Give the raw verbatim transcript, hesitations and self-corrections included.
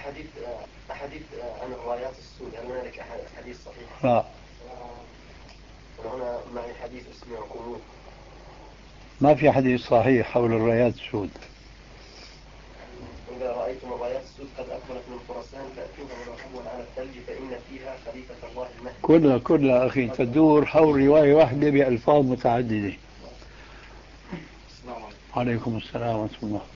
أحاديث أحاديث عن الرايات السود، هل هنالك أحاديث صحيحة؟ لا. وهنا معي حديث اسمه قنوط. ما في حديث صحيح حول الرايات السود. إذا رأيتم الرايات السود قد أكملت من خراسان فأتوها ونحبوا على الثلج فإن فيها خليفة الله المهدي. كلها كلها أخي تدور حول رواية واحدة بألفاظ متعددة. عليكم السلام ورحمة الله.